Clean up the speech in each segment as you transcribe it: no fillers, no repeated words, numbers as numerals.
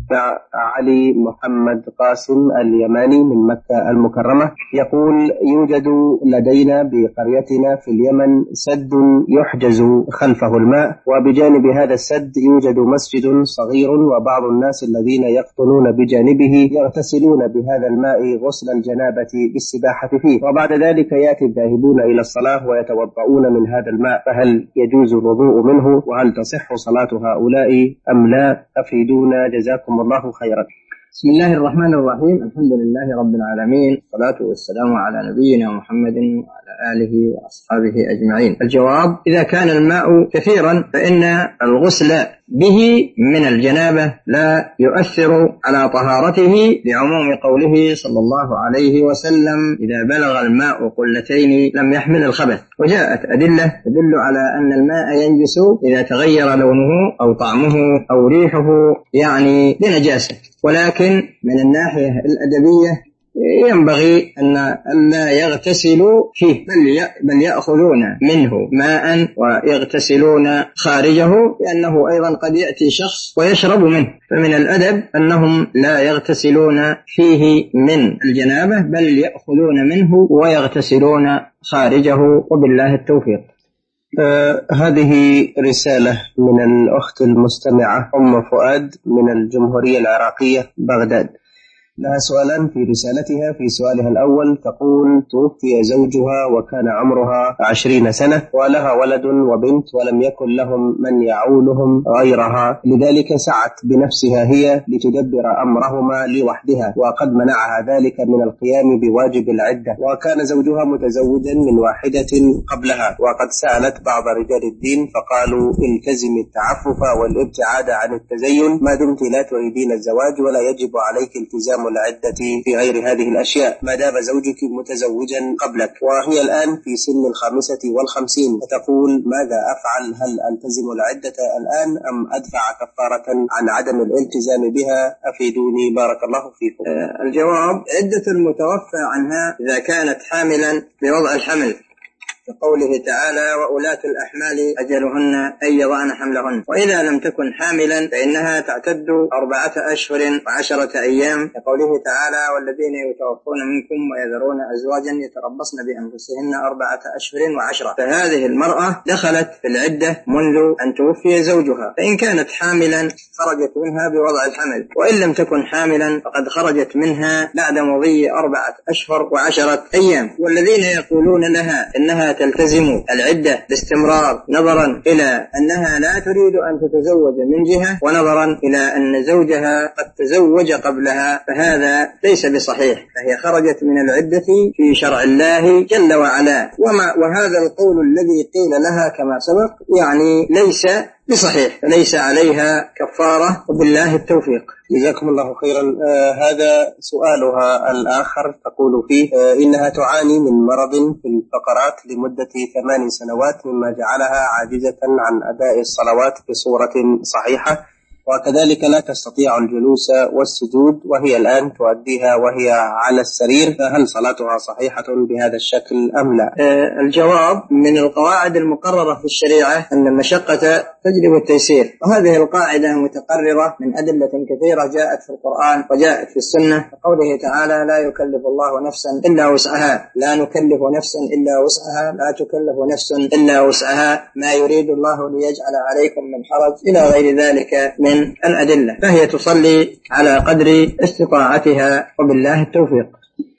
علي محمد قاسم اليماني من مكة المكرمة يقول: يوجد لدينا بقريتنا في اليمن سد يحجز خلفه الماء، وبجانب هذا السد يوجد مسجد صغير، وبعض الناس الذين يقطنون بجانبه يغتسلون بهذا الماء غسل الجنابة بالسباحة فيه، وبعد ذلك يأتي الذاهبون إلى الصلاة ويتوضؤون من هذا الماء، فهل يجوز الوضوء منه؟ وهل تصح صلاة هؤلاء أم لا؟ أفيدونا جزاكم الله خيرا. بسم الله الرحمن الرحيم. الحمد لله رب العالمين، والصلاة والسلام على نبينا محمد وعلى آله وأصحابه أجمعين. الجواب: إذا كان الماء كثيرا فإن الغسل به من الجنابة لا يؤثر على طهارته، لعموم قوله صلى الله عليه وسلم: إذا بلغ الماء قلتين لم يحمل الخبث. وجاءت أدلة تدل على أن الماء ينجس إذا تغير لونه أو طعمه أو ريحه، يعني لنجاسة. ولكن من الناحية الأدبية ينبغي أن لا يغتسلوا فيه، بل يأخذون منه ماء ويغتسلون خارجه، لأنه أيضا قد يأتي شخص ويشرب منه، فمن الأدب أنهم لا يغتسلون فيه من الجنابة، بل يأخذون منه ويغتسلون خارجه، وبالله التوفيق. هذه رسالة من الأخت المستمعة أم فؤاد من الجمهورية العراقية بغداد، لها سؤالان في رسالتها. في سؤالها الأول تقول: توفي زوجها وكان عمرها 20 سنة، ولها ولد وبنت، ولم يكن لهم من يعولهم غيرها، لذلك سعت بنفسها هي لتدبر أمرهما لوحدها، وقد منعها ذلك من القيام بواجب العدة، وكان زوجها متزوجا من واحدة قبلها، وقد سألت بعض رجال الدين فقالوا: التزم التعفف والابتعاد عن التزين ما دمت لا تريدين الزواج، ولا يجب عليك التزام العدة في غير هذه الأشياء ما دام زوجك متزوجا قبلك، وهي الآن في سن 55، فتقول: ماذا أفعل؟ هل ألتزم العدة الآن أم أدفع كفارة عن عدم الالتزام بها؟ أفيدوني بارك الله فيكم. الجواب: عدة المتوفى عنها إذا كانت حاملا بوضع الحمل، كقوله تعالى: وأولاة الأحمال أجلهن أن يضعن حملهن. وإذا لم تكن حاملا فإنها تعتد 4 أشهر و10 أيام، كقوله تعالى: والذين يتوفون منكم ويذرون أزواجا يتربصن بأنفسهن 4 أشهر و10. فهذه المرأة دخلت في العدة منذ أن توفي زوجها، فإن كانت حاملا خرجت منها بوضع الحمل، وإن لم تكن حاملا فقد خرجت منها بعد مضي 4 أشهر و10 أيام. والذين يقولون لها إنها تلتزم العدة باستمرار، نظرا إلى أنها لا تريد أن تتزوج من جهة، ونظرا إلى أن زوجها قد تزوج قبلها، فهذا ليس بصحيح، فهي خرجت من العدة في شرع الله جل وعلا. وهذا القول الذي قيل لها كما سبق يعني ليس بصحيح، فليس عليها كفارة، وبالله التوفيق. جزاكم الله خيرا. هذا سؤالها الآخر تقول فيه: إنها تعاني من مرض في الفقرات لمدة 8 سنوات، مما جعلها عاجزة عن أداء الصلوات بصورة صحيحة، وكذلك لا تستطيع الجلوس والسجود، وهي الآن تؤديها وهي على السرير، فهل صلاتها صحيحة بهذا الشكل أم لا؟ الجواب: من القواعد المقررة في الشريعة أن المشقة تجلب التيسير، وهذه القاعدة متقررة من أدلة كثيرة جاءت في القرآن وجاءت في السنة، كقوله تعالى: لا يكلف الله نفسا إلا وسعها، لا نكلف نفسا إلا وسعها، لا تكلف نفس إلا وسعها، ما يريد الله ليجعل عليكم من حرج، إلى غير ذلك من الأدلة، فهي تصلي على قدر استطاعتها، وبالله التوفيق.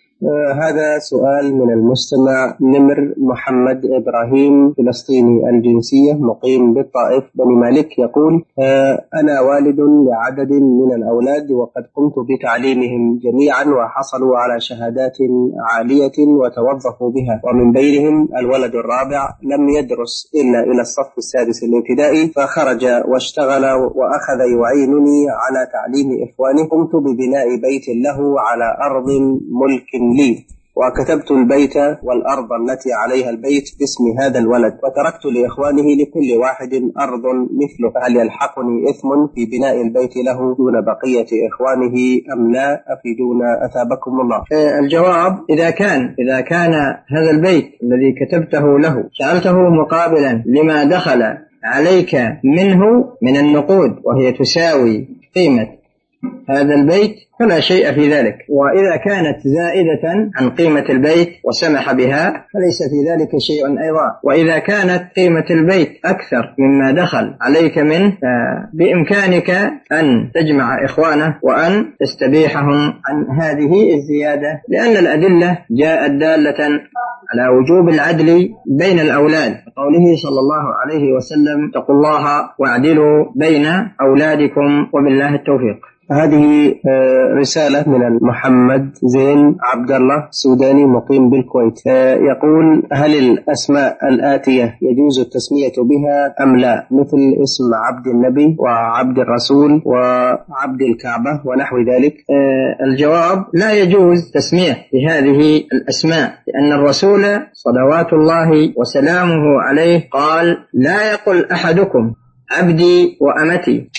هذا سؤال من المستمع نمر محمد إبراهيم، فلسطيني الجنسية، مقيم بالطائف بني مالك، يقول: أنا والد لعدد من الأولاد، وقد قمت بتعليمهم جميعا وحصلوا على شهادات عالية وتوظفوا بها، ومن بينهم الولد الرابع لم يدرس إلا إلى الصف السادس الابتدائي، فخرج واشتغل وأخذ يعينني على تعليم إخوانه. قمت ببناء بيت له على أرض ملك لي، وكتبت البيت والأرض التي عليها البيت باسم هذا الولد، وتركت لإخوانه لكل واحد أرض مثله، فهل يلحقني إثم في بناء البيت له دون بقية إخوانه أم لا؟ أفيدونا أثابكم الله. الجواب: إذا كان هذا البيت الذي كتبته له جعلته مقابلا لما دخل عليك منه من النقود، وهي تساوي قيمة هذا البيت فلا شيء في ذلك. وإذا كانت زائدة عن قيمة البيت وسمح بها فليس في ذلك شيء أيضا. وإذا كانت قيمة البيت أكثر مما دخل عليك منه بإمكانك أن تجمع إخوانه وأن تستبيحهم عن هذه الزيادة، لأن الأدلة جاءت دالة على وجوب العدل بين الأولاد، قوله صلى الله عليه وسلم: اتقوا الله واعدلوا بين أولادكم وبالله التوفيق. هذه رسالة من محمد زين عبد الله سوداني مقيم بالكويت، يقول: هل الأسماء الآتية يجوز التسمية بها أم لا، مثل اسم عبد النبي وعبد الرسول وعبد الكعبة ونحو ذلك؟ الجواب: لا يجوز تسمية بهذه الأسماء، لأن الرسول صلوات الله وسلامه عليه قال: لا يقل أحدكم عبدي وأمتي،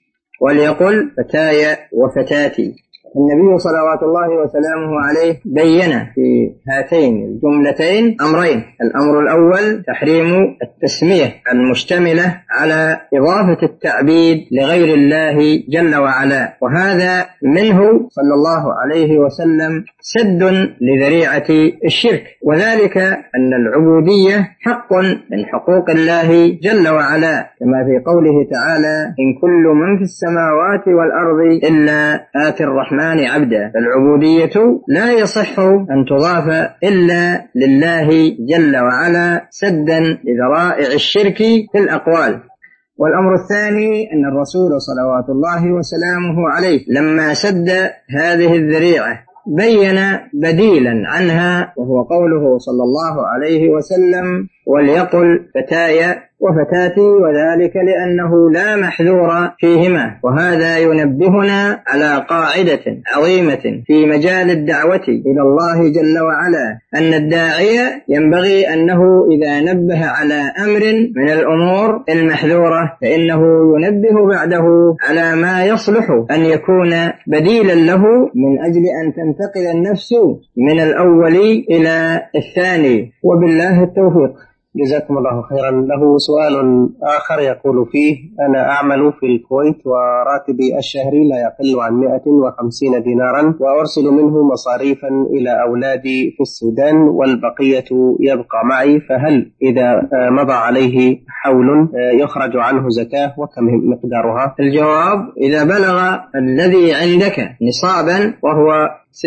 وليقل فتاي وفتاتي. النبي صلوات الله وسلامه عليه بين في هاتين الجملتين أمرين: الأمر الأول تحريم التسمية المشتملة على إضافة التعبيد لغير الله جل وعلا، وهذا منه صلى الله عليه وسلم سد لذريعة الشرك، وذلك أن العبودية حق من حقوق الله جل وعلا، كما في قوله تعالى: إن كل من في السماوات والأرض إلا آتي الرحمن عبدا. فالعبودية لا يصح أن تضاف إلا لله جل وعلا سدا لذرائع الشرك في الأقوال. والأمر الثاني أن الرسول صلوات الله وسلامه عليه لما سد هذه الذريعة بين بديلا عنها، وهو قوله صلى الله عليه وسلم: وليقل فتاي وفتاتي، وذلك لأنه لا محذور فيهما. وهذا ينبهنا على قاعدة عظيمة في مجال الدعوة إلى الله جل وعلا، أن الداعية ينبغي أنه إذا نبه على أمر من الأمور المحذورة فإنه ينبه بعده على ما يصلح أن يكون بديلا له، من أجل أن تنتقل النفس من الأول إلى الثاني، وبالله التوفيق. جزاكم الله خيرا. له سؤال آخر يقول فيه: أنا أعمل في الكويت وراتبي الشهري لا يقل عن 150 دينارا، وأرسل منه مصاريفا إلى أولادي في السودان والبقية يبقى معي، فهل إذا مضى عليه حول يخرج عنه زكاة، وكم مقدارها؟ الجواب: إذا بلغ الذي عندك نصابا وهو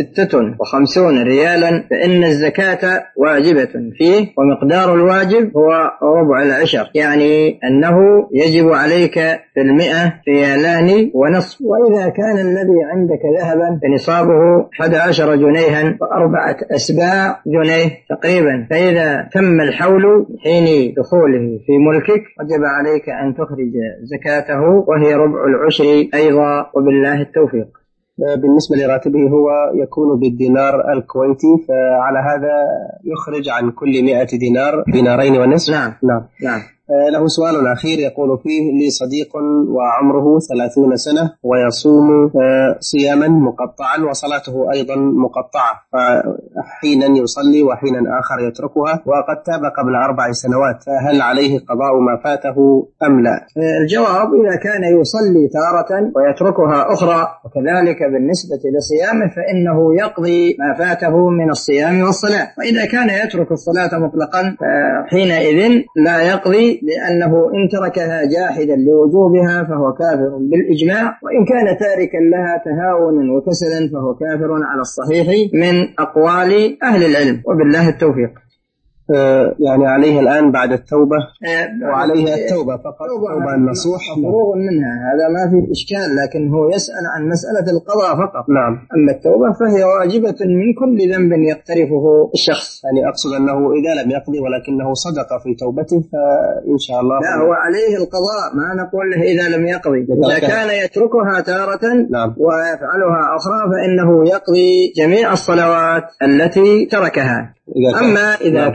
56 ريالا فإن الزكاة واجبة فيه، ومقدار الواجب هو ربع العشر، يعني أنه يجب عليك في 100 ريالان ونصف. وإذا كان الذي عندك ذهبا فنصابه 11 جنيها و4 أسباع جنيه تقريبا، فإذا تم الحول حين دخوله في ملكك وجب عليك أن تخرج زكاته، وهي ربع العشر أيضا، وبالله التوفيق. بالنسبة لراتبه هو يكون بالدينار الكويتي، فعلى هذا يخرج عن كل 100 دينار دينارين ونصف. نعم. له سؤال أخير يقول فيه: لي صديق وعمره 30 سنة ويصوم صياما مقطعا وصلاته أيضا مقطعة، فحينا يصلي وحينا آخر يتركها، وقد تاب قبل 4 سنوات، فهل عليه قضاء ما فاته أم لا؟ الجواب: إذا كان يصلي تارة ويتركها أخرى، وكذلك بالنسبة لصيامه فإنه يقضي ما فاته من الصيام والصلاة. وإذا كان يترك الصلاة مطلقا فحينئذ لا يقضي، لأنه إن تركها جاحدا لوجوبها فهو كافر بالإجماع، وإن كان تاركا لها تهاونا وكسلا فهو كافر على الصحيح من أقوال أهل العلم، وبالله التوفيق. يعني عليه الآن بعد التوبة وعليها التوبة فقط، توبة النصوح مفروغ منها، هذا ما في إشكال، لكن هو يسأل عن مسألة القضاء فقط. نعم. أما التوبة فهي واجبة من كل ذنب يقترفه الشخص. يعني أقصد أنه إذا لم يقضي ولكنه صدق في توبته فإن شاء الله لا، هو عليه القضاء، ما نقول له إذا لم يقضي. إذا كان يتركها تارة ويفعلها أخرى فإنه يقضي جميع الصلوات التي تركها. أما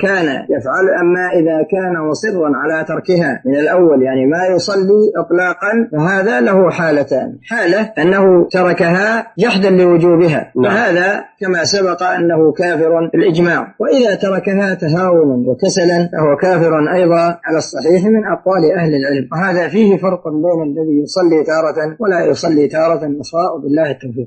إذا كان مصرا على تركها من الأول، يعني ما يصلي إطلاقا، فهذا له حالتان: حالة أنه تركها جحدا لوجوبها، فهذا كما سبق أنه كافر بالإجماع، وإذا تركها تهاونا وكسلا فهو كافر أيضا على الصحيح من أقوال أهل العلم. وهذا فيه فرق بين الذي يصلي تارة ولا يصلي تارة، نسأل بالله التوفيق.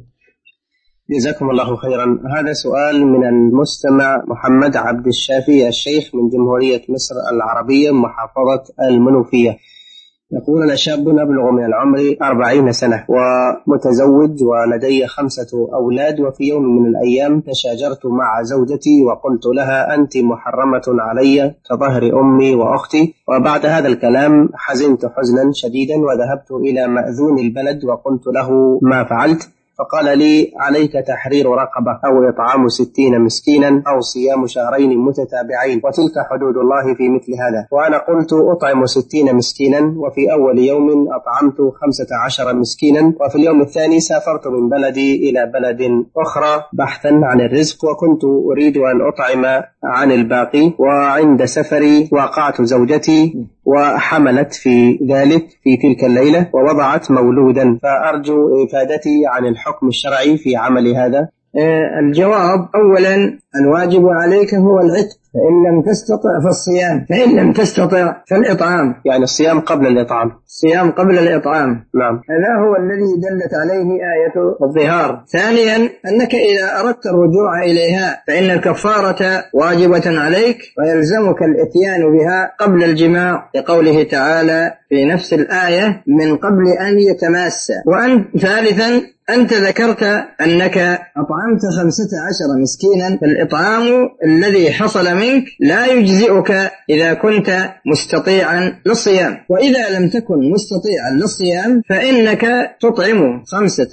جزاكم الله خيرا. هذا سؤال من المستمع محمد عبد الشافي الشيخ من جمهورية مصر العربية محافظة المنوفية. يقول: أنا شاب أبلغ من العمر 40 سنة ومتزوج ولدي 5 أولاد، وفي يوم من الأيام تشاجرت مع زوجتي وقلت لها: أنت محرمة علي كظهر أمي وأختي. وبعد هذا الكلام حزنت حزنا شديدا وذهبت إلى مأذون البلد وقلت له ما فعلت، فقال لي: عليك تحرير رقبة أو إطعام 60 مسكينا أو صيام شهرين متتابعين، وتلك حدود الله في مثل هذا. وأنا قلت: أطعم 60 مسكينا، وفي أول يوم أطعمت 15 مسكينا، وفي اليوم الثاني سافرت من بلدي إلى بلد أخرى بحثا عن الرزق، وكنت أريد أن أطعم عن الباقي، وعند سفري وقعت زوجتي وحملت في ذلك في تلك الليلة ووضعت مولودا، فأرجو إفادتي عن الحكم الشرعي في عمل هذا. الجواب: أولا الواجب عليك هو العتق، فإن لم تستطع فالصيام، فإن لم تستطع فالإطعام، يعني الصيام قبل الإطعام. الصيام قبل الإطعام، نعم. هذا هو الذي دلت عليه آية الظهار. ثانيا أنك إذا أردت الرجوع إليها فإن الكفارة واجبة عليك ويلزمك الإتيان بها قبل الجماع، لقوله تعالى في نفس الآية: من قبل أن يتماسا. ثالثا أنت ذكرت أنك أطعمت 15 مسكينا، فالإطعام الذي حصل منك لا يجزئك إذا كنت مستطيعا للصيام، وإذا لم تكن مستطيعا للصيام فإنك تطعم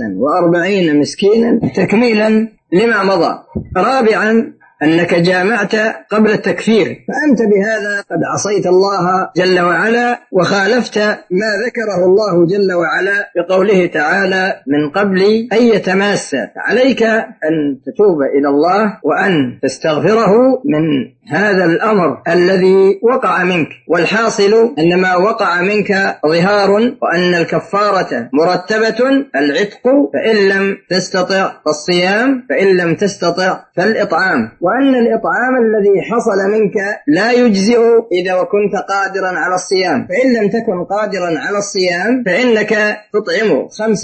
45 مسكينا تكميلا لما مضى. رابعا أنك جامعت قبل التكفير، فأنت بهذا قد عصيت الله جل وعلا وخالفت ما ذكره الله جل وعلا بقوله تعالى: من قبل أن يتماسا. عليك أن تتوب إلى الله وأن تستغفره من هذا الأمر الذي وقع منك. والحاصل أن ما وقع منك ظهار، وأن الكفارة مرتبة: العتق، فإن لم تستطع فالصيام، فإن لم تستطع فالإطعام. وأن الإطعام الذي حصل منك لا يجزئ إذا كنت قادرا على الصيام، فإن لم تكن قادرا على الصيام فإنك تطعم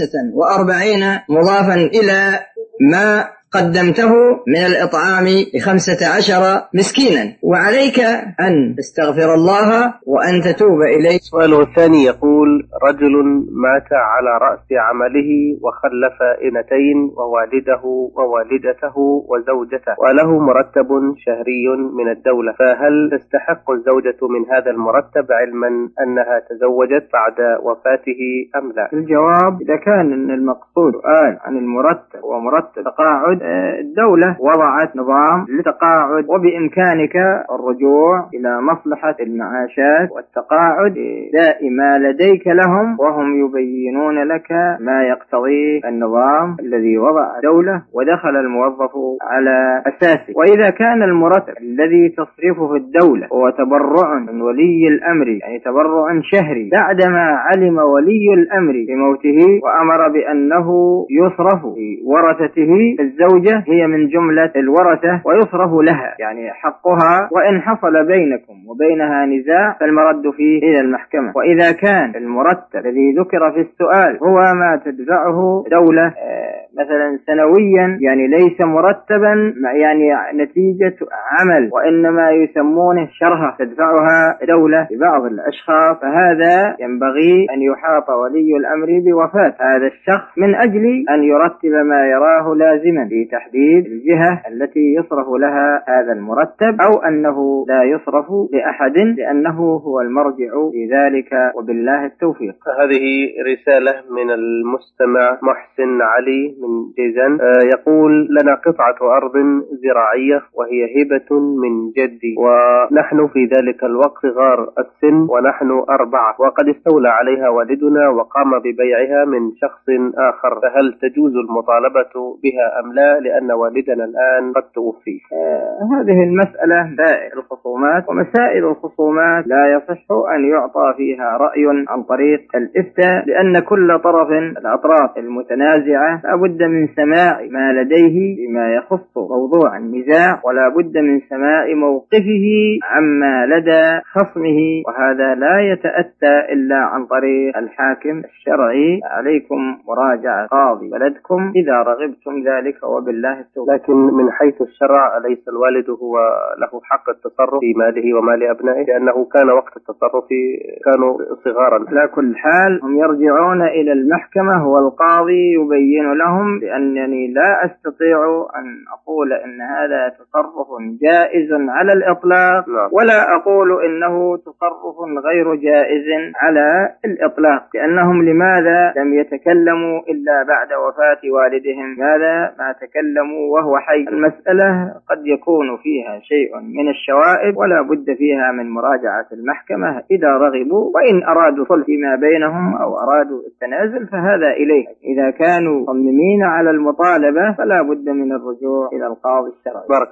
45 مضافا إلى ما قدمته من الإطعام ل15 مسكينا، وعليك أن تستغفر الله وأن تتوب إليه. السؤال الثاني يقول: رجل مات على رأس عمله وخلف ابنتين ووالده ووالدته وزوجته، وله مرتب شهري من الدولة، فهل تستحق الزوجة من هذا المرتب علما أنها تزوجت بعد وفاته أم لا؟ الجواب: إذا كان المقصود عن المرتب ومرتب تقاعد، الدولة وضعت نظام للتقاعد، وبإمكانك الرجوع إلى مصلحة المعاشات والتقاعد دائما لديك لهم، وهم يبينون لك ما يقتضي النظام الذي وضع الدولة ودخل الموظف على أساسه. وإذا كان المرتب الذي تصرفه الدولة هو تبرع من ولي الأمر، يعني تبرع شهري، بعدما علم ولي الأمر بموته وأمر بأنه يصرف لورثته، الزوجة هي من جملة الورثة ويصرف لها، يعني حقها، وإن حصل بينكم وبينها نزاع فالمرد فيه إلى المحكمة. وإذا كان المرتب الذي ذكر في السؤال هو ما تدفعه دولة مثلا سنويا، يعني ليس مرتبا يعني نتيجة عمل، وإنما يسمونه شرهة تدفعها دولة لبعض الأشخاص، فهذا ينبغي أن يحاط ولي الأمر بوفاة هذا الشخص من أجل أن يرتب ما يراه لازما في تحديد الجهة التي يصرف لها هذا المرتب، أو أنه لا يصرف لأحد لأنه هو المرجع في ذلك، وبالله التوفيق. هذه رسالة من المستمع محسن علي من جيزان يقول: لنا قطعة أرض زراعية وهي هبة من جدي، ونحن في ذلك الوقت صغار السن ونحن 4، وقد استولى عليها والدنا وقام ببيعها من شخص آخر، فهل تجوز المطالبة بها أم لا، لأن والدنا الآن قد توفي؟ هذه المسألة دائر الخصومات، ومسائل الخصومات لا يصح أن يعطى فيها رأي عن طريق الإفتاء، لأن كل طرف الأطراف المتنازعة لا بد من سماع ما لديه بما يخص موضوع النزاع، ولا بد من سماع موقفه عما لدى خصمه، وهذا لا يتأتى إلا عن طريق الحاكم الشرعي. عليكم مراجعة قاضي بلدكم إذا رغبتم ذلك، وبالله التوفيق. لكن من حيث الشرع أليس الوالد هو له حق التصرف في ماله ومال أبنائه، لأنه كان وقت التصرف كانوا صغارا؟ على كل حال هم يرجعون إلى المحكمة والقاضي يبين لهم، لأنني لا أستطيع أن أقول إن هذا تصرف جائز على الإطلاق، ولا أقول إنه تصرف غير جائز على الإطلاق، لأنهم لماذا لم يتكلموا إلا بعد وفاة والدهم؟ ماذا ما تكلموا وهو حي؟ المسألة قد يكون فيها شيء من الشوائب، ولا بد فيها من مراجعة المحكمة إذا رغبوا، وإن أرادوا صلح فيما بينهم أو أرادوا التنازل فهذا إليه. إذا كانوا مصممين على المطالبة فلا بد من الرجوع إلى القاضي الشرعي.